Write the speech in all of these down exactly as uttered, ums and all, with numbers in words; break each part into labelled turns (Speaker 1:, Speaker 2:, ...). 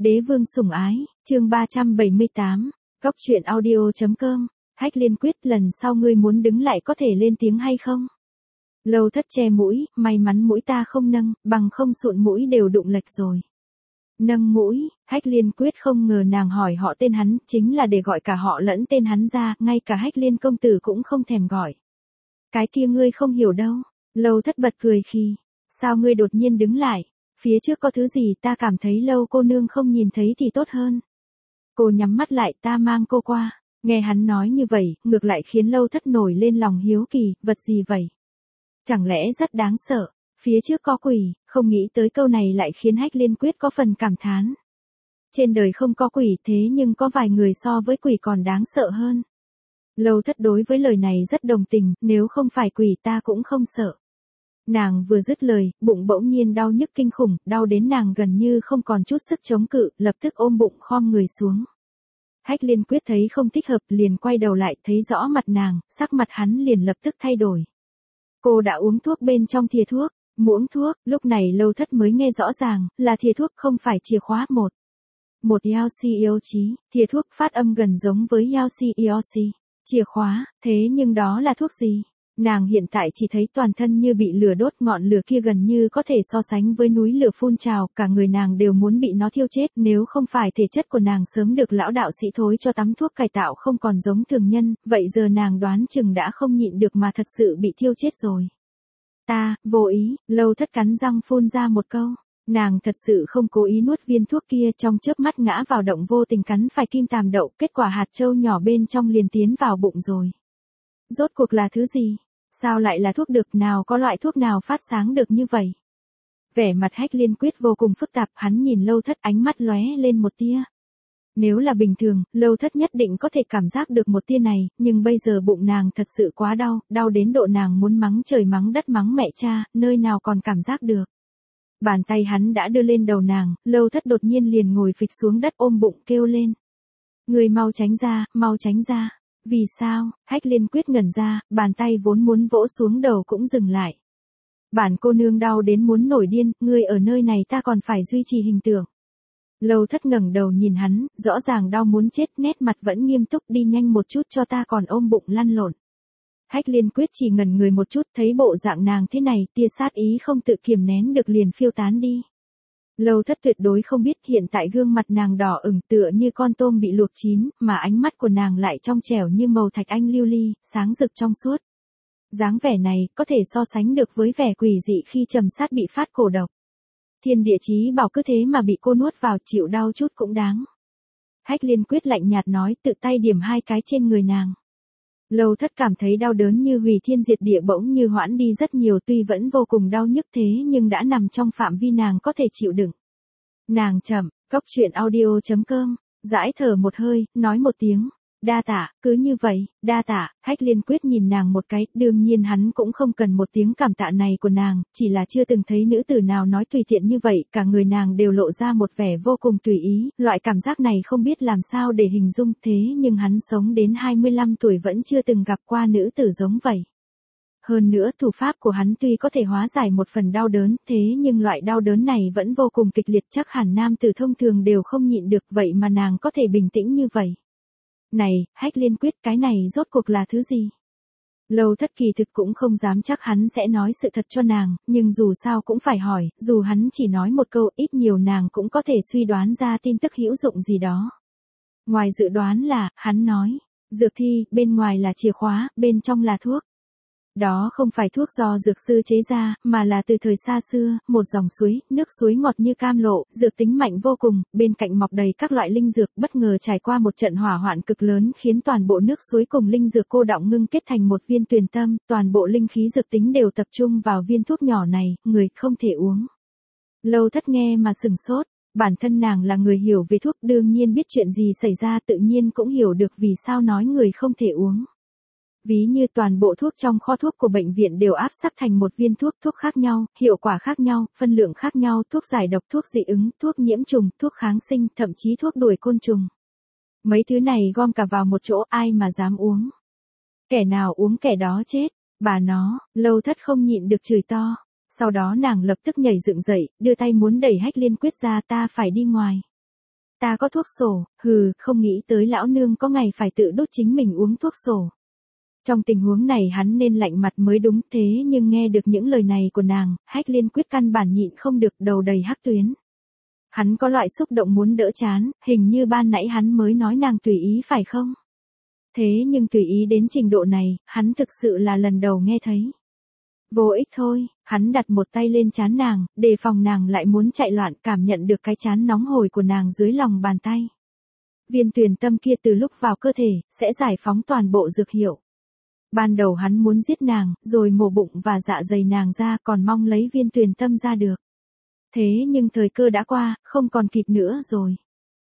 Speaker 1: Đế vương sủng ái, chương ba trăm bảy mươi tám, Cốc truyện audio.com, Hách Liên quyết lần sau ngươi muốn đứng lại có thể lên tiếng hay không? Lâu Thất che mũi, may mắn mũi ta không nâng, bằng không sụn mũi đều đụng lệch rồi. Nâng mũi, Hách Liên quyết không ngờ nàng hỏi họ tên hắn, chính là để gọi cả họ lẫn tên hắn ra, ngay cả Hách Liên công tử cũng không thèm gọi. Cái kia ngươi không hiểu đâu, Lâu Thất bật cười khi, sao ngươi đột nhiên đứng lại, phía trước có thứ gì ta cảm thấy Lâu cô nương không nhìn thấy thì tốt hơn. Cô nhắm mắt lại, ta mang cô qua, nghe hắn nói như vậy, ngược lại khiến Lâu Thất nổi lên lòng hiếu kỳ, vật gì vậy? Chẳng lẽ rất đáng sợ, phía trước có quỷ, không nghĩ tới câu này lại khiến Hách Liên quyết có phần cảm thán. Trên đời không có quỷ thế nhưng có vài người so với quỷ còn đáng sợ hơn. Lâu Thất đối với lời này rất đồng tình, nếu không phải quỷ ta cũng không sợ. Nàng vừa dứt lời, bụng bỗng nhiên đau nhức kinh khủng, đau đến nàng gần như không còn chút sức chống cự, lập tức ôm bụng khom người xuống. Hách Liên quyết thấy không thích hợp liền quay đầu lại, thấy rõ mặt nàng, sắc mặt hắn liền lập tức thay đổi. Cô đã uống thuốc bên trong thìa thuốc, muỗng thuốc, lúc này Lâu Thất mới nghe rõ ràng, là thìa thuốc không phải chìa khóa một. Một Yao Si Yêu Chí, thìa thuốc phát âm gần giống với Yao Si Yêu Si, chìa khóa, thế nhưng đó là thuốc gì? Nàng hiện tại chỉ thấy toàn thân như bị lửa đốt, ngọn lửa kia gần như có thể so sánh với núi lửa phun trào, cả người nàng đều muốn bị nó thiêu chết, nếu không phải thể chất của nàng sớm được lão đạo sĩ thối cho tắm thuốc cải tạo không còn giống thường nhân, vậy giờ nàng đoán chừng đã không nhịn được mà thật sự bị thiêu chết rồi. Ta, vô ý, Lâu Thất cắn răng phun ra một câu, nàng thật sự không cố ý nuốt viên thuốc kia, trong chớp mắt ngã vào động vô tình cắn phải kim tàm đậu, kết quả hạt châu nhỏ bên trong liền tiến vào bụng rồi. Rốt cuộc là thứ gì? Sao lại là thuốc được, nào có loại thuốc nào phát sáng được như vậy? Vẻ mặt Hách Liên quyết vô cùng phức tạp, hắn nhìn Lâu Thất ánh mắt lóe lên một tia. Nếu là bình thường, Lâu Thất nhất định có thể cảm giác được một tia này, nhưng bây giờ bụng nàng thật sự quá đau, đau đến độ nàng muốn mắng trời mắng đất mắng mẹ cha, nơi nào còn cảm giác được. Bàn tay hắn đã đưa lên đầu nàng, Lâu Thất đột nhiên liền ngồi phịch xuống đất ôm bụng kêu lên. Người mau tránh ra, mau tránh ra. Vì sao? Hách Liên quyết ngẩn ra, bàn tay vốn muốn vỗ xuống đầu cũng dừng lại. Bản cô nương đau đến muốn nổi điên, ngươi ở nơi này ta còn phải duy trì hình tượng. Lâu Thất ngẩng đầu nhìn hắn, rõ ràng đau muốn chết, nét mặt vẫn nghiêm túc, đi nhanh một chút cho ta còn ôm bụng lăn lộn. Hách Liên quyết chỉ ngẩn người một chút, thấy bộ dạng nàng thế này, tia sát ý không tự kiềm nén được liền phiêu tán đi. Lâu Thất tuyệt đối không biết hiện tại gương mặt nàng đỏ ửng tựa như con tôm bị luộc chín, mà ánh mắt của nàng lại trong trẻo như màu thạch anh lưu ly, sáng rực trong suốt. Dáng vẻ này có thể so sánh được với vẻ quỷ dị khi trầm sát bị phát cổ độc. Thiên địa chí bảo cứ thế mà bị cô nuốt vào, chịu đau chút cũng đáng. Hách Liên quyết lạnh nhạt nói, tự tay điểm hai cái trên người nàng. Lâu Thất cảm thấy đau đớn như hủy thiên diệt địa bỗng như hoãn đi rất nhiều, tuy vẫn vô cùng đau nhức thế nhưng đã nằm trong phạm vi nàng có thể chịu đựng. Nàng chậm, Cốc truyện audio.com, dãi thở một hơi, nói một tiếng, đa tạ, cứ như vậy, đa tạ. Hách Liên quyết nhìn nàng một cái, đương nhiên hắn cũng không cần một tiếng cảm tạ này của nàng, chỉ là chưa từng thấy nữ tử nào nói tùy tiện như vậy, cả người nàng đều lộ ra một vẻ vô cùng tùy ý, loại cảm giác này không biết làm sao để hình dung, thế nhưng hắn sống đến hai mươi lăm tuổi vẫn chưa từng gặp qua nữ tử giống vậy. Hơn nữa thủ pháp của hắn tuy có thể hóa giải một phần đau đớn, thế nhưng loại đau đớn này vẫn vô cùng kịch liệt, chắc hẳn nam tử thông thường đều không nhịn được, vậy mà nàng có thể bình tĩnh như vậy. Này, Hách Liên quyết, cái này rốt cuộc là thứ gì? Lâu Thất kỳ thực cũng không dám chắc hắn sẽ nói sự thật cho nàng, nhưng dù sao cũng phải hỏi, dù hắn chỉ nói một câu, ít nhiều nàng cũng có thể suy đoán ra tin tức hữu dụng gì đó. Ngoài dự đoán là, hắn nói, dược thi, bên ngoài là chìa khóa, bên trong là thuốc. Đó không phải thuốc do dược sư chế ra, mà là từ thời xa xưa, một dòng suối, nước suối ngọt như cam lộ, dược tính mạnh vô cùng, bên cạnh mọc đầy các loại linh dược, bất ngờ trải qua một trận hỏa hoạn cực lớn khiến toàn bộ nước suối cùng linh dược cô đọng ngưng kết thành một viên tuyền tâm, toàn bộ linh khí dược tính đều tập trung vào viên thuốc nhỏ này, người không thể uống. Lâu Thất nghe mà sừng sốt, bản thân nàng là người hiểu về thuốc, đương nhiên biết chuyện gì xảy ra, tự nhiên cũng hiểu được vì sao nói người không thể uống. Ví như toàn bộ thuốc trong kho thuốc của bệnh viện đều áp sắp thành một viên thuốc, thuốc khác nhau, hiệu quả khác nhau, phân lượng khác nhau, thuốc giải độc, thuốc dị ứng, thuốc nhiễm trùng, thuốc kháng sinh, thậm chí thuốc đuổi côn trùng. Mấy thứ này gom cả vào một chỗ, ai mà dám uống. Kẻ nào uống kẻ đó chết, bà nó. Lâu Thất không nhịn được chửi to. Sau đó nàng lập tức nhảy dựng dậy, đưa tay muốn đẩy Hách Liên quyết ra, ta phải đi ngoài. Ta có thuốc sổ, hừ, không nghĩ tới lão nương có ngày phải tự đốt chính mình uống thuốc sổ. Trong tình huống này hắn nên lạnh mặt mới đúng, thế nhưng nghe được những lời này của nàng, Hách Liên Quyết căn bản nhịn không được, đầu đầy hắc tuyến. Hắn có loại xúc động muốn đỡ chán, hình như ban nãy hắn mới nói nàng tùy ý phải không? Thế nhưng tùy ý đến trình độ này, hắn thực sự là lần đầu nghe thấy. Vô ích thôi, hắn đặt một tay lên trán nàng, đề phòng nàng lại muốn chạy loạn, cảm nhận được cái trán nóng hổi của nàng dưới lòng bàn tay. Viên tuyền tâm kia từ lúc vào cơ thể, sẽ giải phóng toàn bộ dược hiệu. Ban đầu hắn muốn giết nàng, rồi mổ bụng và dạ dày nàng ra, còn mong lấy viên tuyền tâm ra được. Thế nhưng thời cơ đã qua, không còn kịp nữa rồi.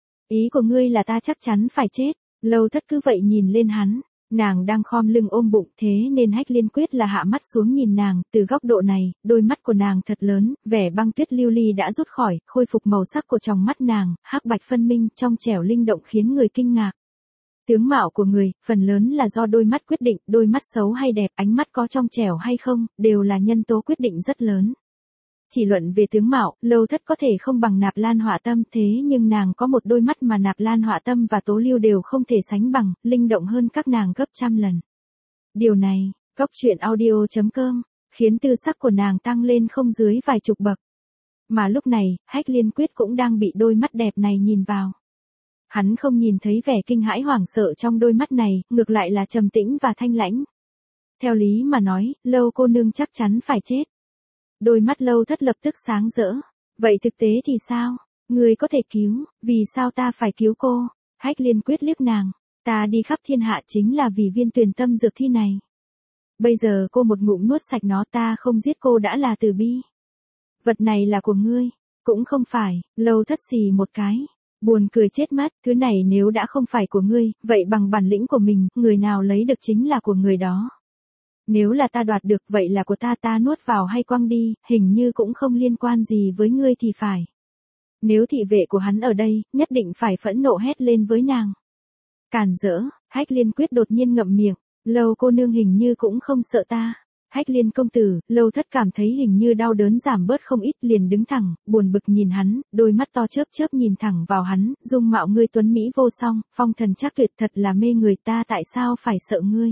Speaker 1: Ý của ngươi là ta chắc chắn phải chết. Lâu Thất cứ vậy nhìn lên hắn, nàng đang khom lưng ôm bụng, thế nên Hách Liên Quyết là hạ mắt xuống nhìn nàng, từ góc độ này, đôi mắt của nàng thật lớn, vẻ băng tuyết lưu ly đã rút khỏi, khôi phục màu sắc của tròng mắt nàng, hắc bạch phân minh, trong trẻo linh động khiến người kinh ngạc. Tướng mạo của người, phần lớn là do đôi mắt quyết định, đôi mắt xấu hay đẹp, ánh mắt có trong trẻo hay không, đều là nhân tố quyết định rất lớn. Chỉ luận về tướng mạo, Lâu Thất có thể không bằng Nạp Lan Họa Tâm, thế nhưng nàng có một đôi mắt mà Nạp Lan Họa Tâm và Tố Lưu đều không thể sánh bằng, linh động hơn các nàng gấp trăm lần. Điều này, Góc Truyện Audio chấm com, khiến tư sắc của nàng tăng lên không dưới vài chục bậc. Mà lúc này, Hách Liên Quyết cũng đang bị đôi mắt đẹp này nhìn vào. Hắn không nhìn thấy vẻ kinh hãi hoảng sợ trong đôi mắt này, ngược lại là trầm tĩnh và thanh lãnh. Theo lý mà nói, Lâu cô nương chắc chắn phải chết. Đôi mắt Lâu Thất lập tức sáng rỡ. Vậy thực tế thì sao? Người có thể cứu, vì sao ta phải cứu cô? Hách Liên Quyết liếc nàng. Ta đi khắp thiên hạ chính là vì viên tuyền tâm dược thi này. Bây giờ cô một ngụm nuốt sạch nó, ta không giết cô đã là từ bi. Vật này là của ngươi. Cũng không phải, Lâu Thất xì một cái. Buồn cười chết mất, thứ này nếu đã không phải của ngươi, vậy bằng bản lĩnh của mình, người nào lấy được chính là của người đó. Nếu là ta đoạt được, vậy là của ta, ta nuốt vào hay quăng đi, hình như cũng không liên quan gì với ngươi thì phải. Nếu thị vệ của hắn ở đây, nhất định phải phẫn nộ hét lên với nàng. Càn rỡ, Hách Liên Quyết đột nhiên ngậm miệng, Lâu cô nương hình như cũng không sợ ta. Hách Liên công tử, Lâu Thất cảm thấy hình như đau đớn giảm bớt không ít, liền đứng thẳng, buồn bực nhìn hắn, đôi mắt to chớp chớp nhìn thẳng vào hắn, dung mạo ngươi tuấn mỹ vô song, phong thần trác tuyệt, thật là mê người, ta tại sao phải sợ ngươi?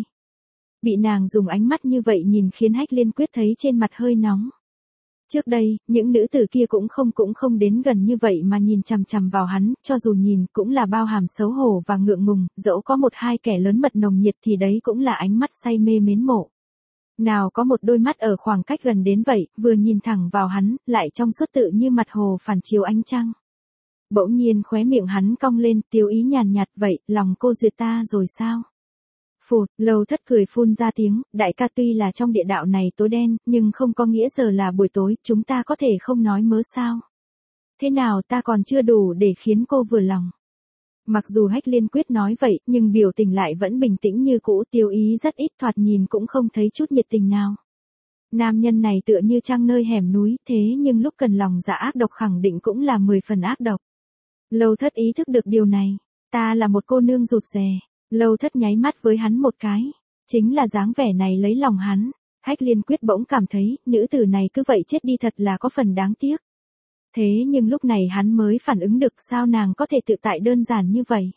Speaker 1: Bị nàng dùng ánh mắt như vậy nhìn khiến Hách Liên Quyết thấy trên mặt hơi nóng. Trước đây, những nữ tử kia cũng không cũng không đến gần như vậy mà nhìn chằm chằm vào hắn, cho dù nhìn cũng là bao hàm xấu hổ và ngượng ngùng, dẫu có một hai kẻ lớn mật nồng nhiệt thì đấy cũng là ánh mắt say mê mến mộ. Nào có một đôi mắt ở khoảng cách gần đến vậy, vừa nhìn thẳng vào hắn, lại trong suốt tự như mặt hồ phản chiếu ánh trăng. Bỗng nhiên khóe miệng hắn cong lên, tiêu ý nhàn nhạt, vậy, lòng cô duyệt ta rồi sao? Phụt, Lâu Thất cười phun ra tiếng, đại ca, tuy là trong địa đạo này tối đen, nhưng không có nghĩa giờ là buổi tối, chúng ta có thể không nói mớ sao? Thế nào, ta còn chưa đủ để khiến cô vừa lòng. Mặc dù Hách Liên Quyết nói vậy, nhưng biểu tình lại vẫn bình tĩnh như cũ, tiêu ý rất ít, thoạt nhìn cũng không thấy chút nhiệt tình nào. Nam nhân này tựa như trăng nơi hẻm núi, thế nhưng lúc cần lòng dạ ác độc khẳng định cũng là mười phần ác độc. Lâu Thất ý thức được điều này, ta là một cô nương rụt rè. Lâu Thất nháy mắt với hắn một cái, chính là dáng vẻ này lấy lòng hắn. Hách Liên Quyết bỗng cảm thấy, nữ tử này cứ vậy chết đi thật là có phần đáng tiếc. Thế nhưng lúc này hắn mới phản ứng được, sao nàng có thể tự tại đơn giản như vậy.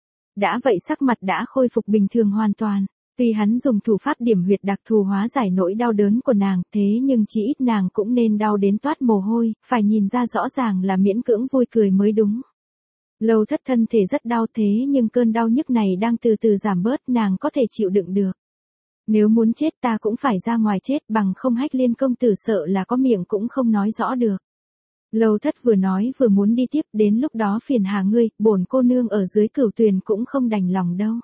Speaker 1: Đã vậy sắc mặt đã khôi phục bình thường hoàn toàn. Tuy hắn dùng thủ pháp điểm huyệt đặc thù hóa giải nỗi đau đớn của nàng, thế nhưng chỉ ít nàng cũng nên đau đến toát mồ hôi, phải nhìn ra rõ ràng là miễn cưỡng vui cười mới đúng. Lâu Thất thân thể rất đau, thế nhưng cơn đau nhức này đang từ từ giảm bớt, nàng có thể chịu đựng được. Nếu muốn chết ta cũng phải ra ngoài chết, bằng không Hách Liên công tử sợ là có miệng cũng không nói rõ được. Lâu Thất vừa nói vừa muốn đi tiếp, đến lúc đó phiền hà ngươi, bổn cô nương ở dưới Cửu Tuyền cũng không đành lòng đâu.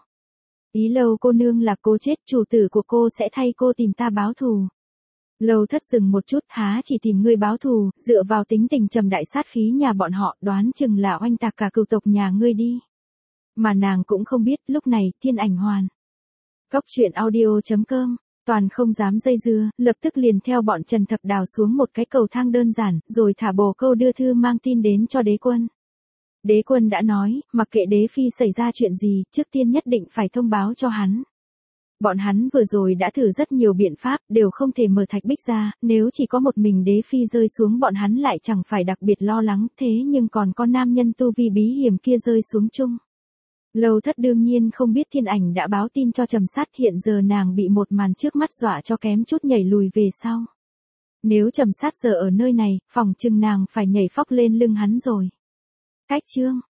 Speaker 1: Ý Lâu cô nương là cô chết, chủ tử của cô sẽ thay cô tìm ta báo thù. Lâu Thất dừng một chút, há chỉ tìm ngươi báo thù, dựa vào tính tình trầm đại sát khí nhà bọn họ, đoán chừng là oanh tạc cả cửu tộc nhà ngươi đi. Mà nàng cũng không biết, lúc này, Thiên Ảnh Hoàn. Góc Truyện Audio chấm com, toàn không dám dây dưa, lập tức liền theo bọn Trần Thập Đào xuống một cái cầu thang đơn giản, rồi thả bồ câu đưa thư mang tin đến cho đế quân. Đế quân đã nói, mặc kệ đế phi xảy ra chuyện gì, trước tiên nhất định phải thông báo cho hắn. Bọn hắn vừa rồi đã thử rất nhiều biện pháp, đều không thể mở thạch bích ra, nếu chỉ có một mình đế phi rơi xuống bọn hắn lại chẳng phải đặc biệt lo lắng, thế nhưng còn có nam nhân tu vi bí hiểm kia rơi xuống chung. Lâu Thất đương nhiên không biết Thiên Ảnh đã báo tin cho Trầm Sát, hiện giờ nàng bị một màn trước mắt dọa cho kém chút nhảy lùi về sau. Nếu Trầm Sát giờ ở nơi này, phòng chừng nàng phải nhảy phóc lên lưng hắn rồi. Cách chương